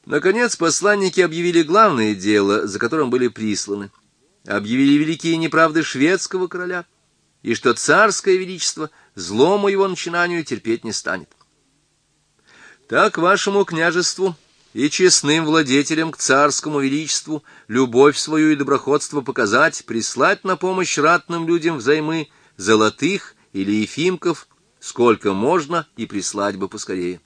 Наконец посланники объявили главное дело, за которым были присланы. Объявили великие неправды шведского короля, и что царское величество злому его начинанию терпеть не станет. Так вашему княжеству и честным владетелям к царскому величеству любовь свою и доброходство показать, прислать на помощь ратным людям взаймы золотых или ефимков, сколько можно, и прислать бы поскорее.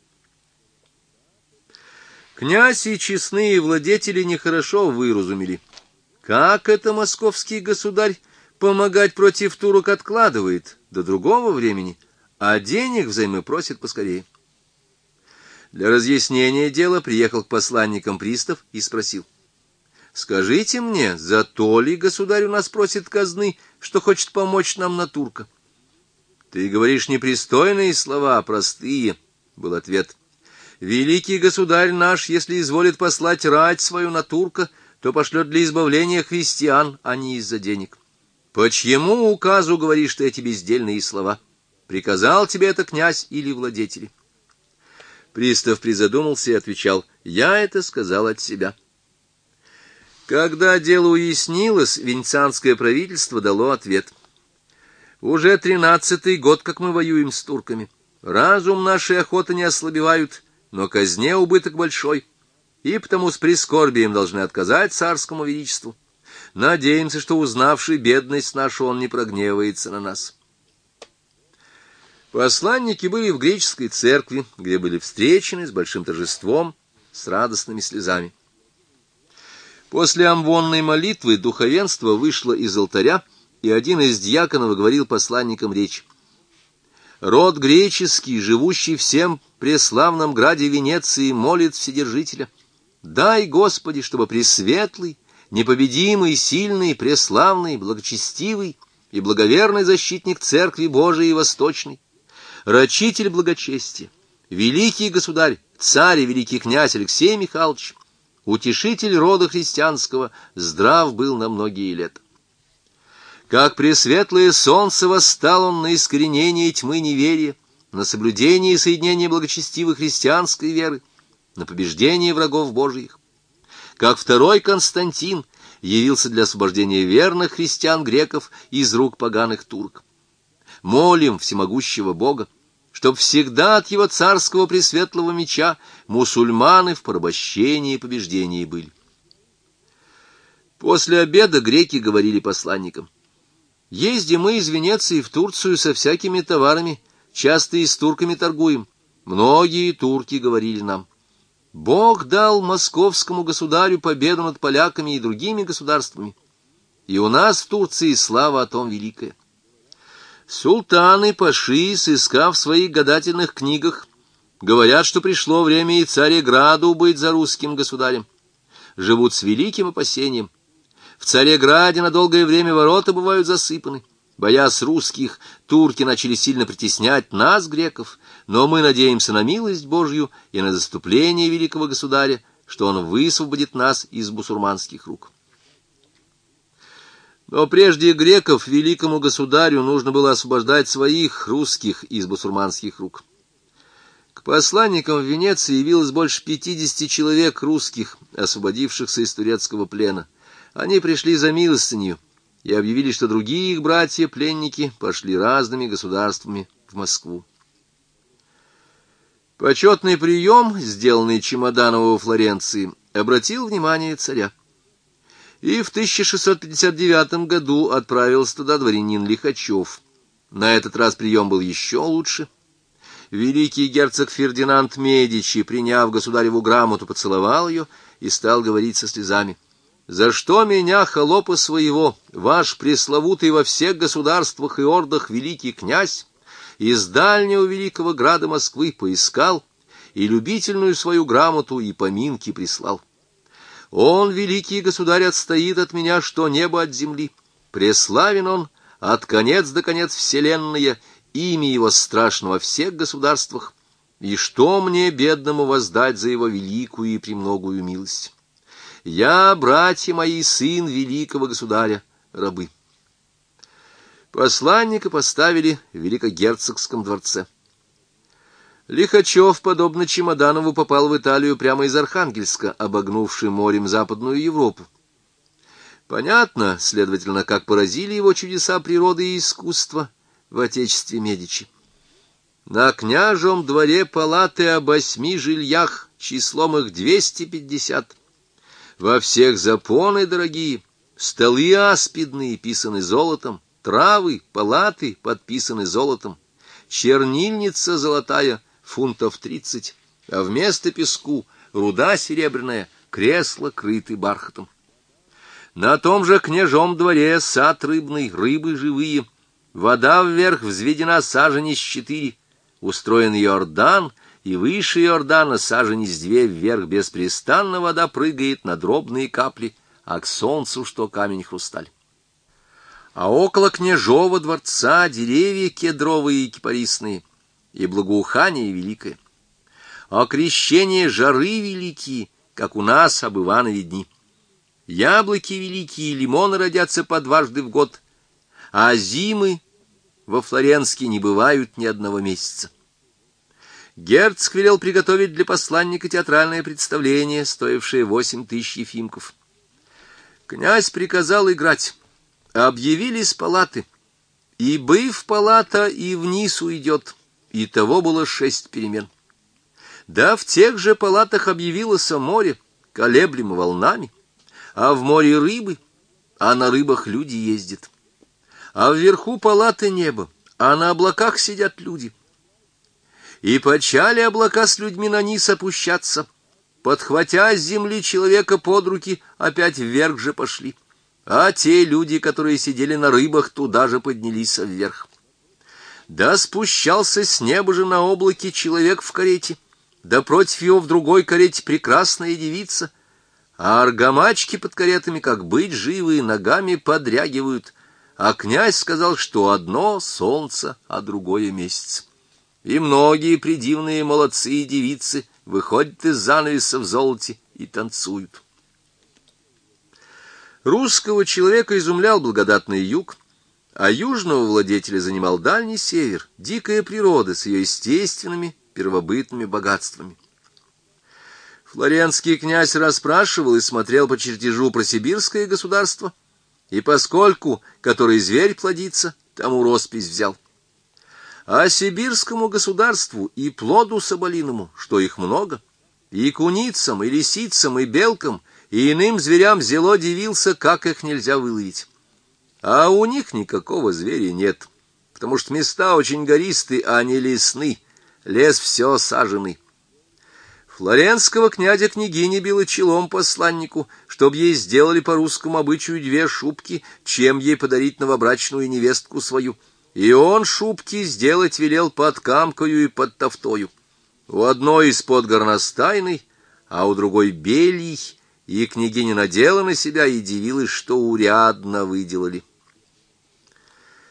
Князь и честные владетели нехорошо выразумели, как это московский государь помогать против турок откладывает до другого времени, а денег взаймы просит поскорее. Для разъяснения дела приехал к посланникам пристав и спросил: «Скажите мне, за то ли государь у нас просит казны, что хочет помочь нам на турка?» «Ты говоришь непристойные слова, простые», — был ответ. «Великий государь наш, если изволит послать рать свою на турка, то пошлет для избавления христиан, а не из-за денег. По чьему указу говоришь ты эти бездельные слова? Приказал тебе это князь или владетели?» Пристав призадумался и отвечал: «Я это сказал от себя». Когда дело уяснилось, венецианское правительство дало ответ: «Уже 13-й год, как мы воюем с турками. Разум наш и охота не ослабевают, но казне убыток большой, и потому с прискорбием должны отказать царскому величеству. Надеемся, что, узнавший бедность нашу, он не прогневается на нас». Посланники были в греческой церкви, где были встречены с большим торжеством, с радостными слезами. После амвонной молитвы духовенство вышло из алтаря, и один из дьяконов говорил посланникам речь: «Род греческий, живущий всем преславном граде Венеции, молит Вседержителя: дай, Господи, чтобы пресветлый, непобедимый, сильный, преславный, благочестивый и благоверный защитник Церкви Божией Восточной, рачитель благочестия, великий государь, царь и великий князь Алексей Михайлович, утешитель рода христианского, здрав был на многие лета. Как пресветлое солнце восстал он на искоренение тьмы неверия, на соблюдение и соединение благочестивой христианской веры, на побеждение врагов Божиих. Как второй Константин явился для освобождения верных христиан-греков из рук поганых турок. Молим всемогущего Бога, чтоб всегда от его царского пресветлого меча мусульманы в порабощении и побеждении были». После обеда греки говорили посланникам: «Ездим мы из Венеции в Турцию со всякими товарами, часто и с турками торгуем. Многие турки говорили нам: Бог дал московскому государю победу над поляками и другими государствами, и у нас в Турции слава о том великая. Султаны, паши, сыскав в своих гадательных книгах, говорят, что пришло время и Цареграду быть за русским государем. Живут с великим опасением. В Цареграде на долгое время ворота бывают засыпаны. Боясь русских, турки начали сильно притеснять нас, греков, но мы надеемся на милость Божью и на заступление великого государя, что он высвободит нас из бусурманских рук». Но прежде греков великому государю нужно было освобождать своих, русских, из бусурманских рук. К посланникам в Венеции явилось больше 50 человек русских, освободившихся из турецкого плена. Они пришли за милостынью и объявили, что другие их братья-пленники пошли разными государствами в Москву. Почетный прием, сделанный Чемоданову во Флоренции, обратил внимание царя. И в 1659 году отправился туда дворянин Лихачев. На этот раз прием был еще лучше. Великий герцог Фердинанд Медичи, приняв государеву грамоту, поцеловал ее и стал говорить со слезами: «За что меня, холопа своего, ваш пресловутый во всех государствах и ордах великий князь из дальнего великого града Москвы поискал и любительную свою грамоту и поминки прислал? Он, великий государь, отстоит от меня, что небо от земли. Преславен он от конец до конец вселенная, имя его страшно во всех государствах. И что мне, бедному, воздать за его великую и премногую милость? Я, братья мои, сын великого государя, рабы». Посланника поставили в Великогерцогском дворце. Лихачев, подобно Чемоданову, попал в Италию прямо из Архангельска, обогнувший морем Западную Европу. Понятно, следовательно, как поразили его чудеса природы и искусства в отечестве Медичи. На княжем дворе палаты об 8 жильях, числом их 250. Во всех запоны дорогие, столы аспидные, писаны золотом, травы, палаты подписаны золотом, чернильница золотая, фунтов 30, а вместо песку руда серебряная, кресла крыты бархатом. На том же княжом дворе сад рыбный, рыбы живые, вода вверх взведена саженец 4, устроен Иордан, и выше Иордана саженец 2 вверх беспрестанно вода прыгает на дробные капли, а к солнцу что камень хрусталь. А около княжого дворца деревья кедровые и кипарисные, и благоухание великое. А крещение жары великие, как у нас об Иванове дни. Яблоки великие и лимоны родятся по дважды в год, а зимы во Флоренске не бывают ни одного месяца. Герцог велел приготовить для посланника театральное представление, стоившее 8000 ефимков. Князь приказал играть. Объявились палаты. И быв палата, и вниз уйдет. И того было 6 перемен. Да в тех же палатах объявилось море, колеблемо волнами, а в море рыбы, а на рыбах люди ездят. А вверху палаты небо, а на облаках сидят люди. И почали облака с людьми на низ опущаться, подхватя с земли человека под руки, опять вверх же пошли. А те люди, которые сидели на рыбах, туда же поднялись вверх. Да спущался с неба же на облаке человек в карете, да против его в другой карете прекрасная девица, а аргамачки под каретами, как быть живые, ногами подрягивают, а князь сказал, что одно солнце, а другое месяц. И многие придивные молодцы и девицы выходят из занавеса в золоте и танцуют. Русского человека изумлял благодатный юг, а южного владетеля занимал дальний север, дикая природа с ее естественными первобытными богатствами. Флоренский князь расспрашивал и смотрел по чертежу про сибирское государство, и поскольку который зверь плодится, тому роспись взял. А сибирскому государству и плоду соболиному, что их много, и куницам, и лисицам, и белкам, и иным зверям зело дивился, как их нельзя выловить. А у них никакого зверя нет, потому что места очень гористые, а не лесны, лес все саженный. Флоренского князя-княгиня била челом посланнику, чтоб ей сделали по русскому обычаю 2 шубки, чем ей подарить новобрачную невестку свою. И он шубки сделать велел под камкою и под тофтою. У одной из-под горностайной, а у другой бельей, и княгиня надела на себя и дивилась, что урядно выделали.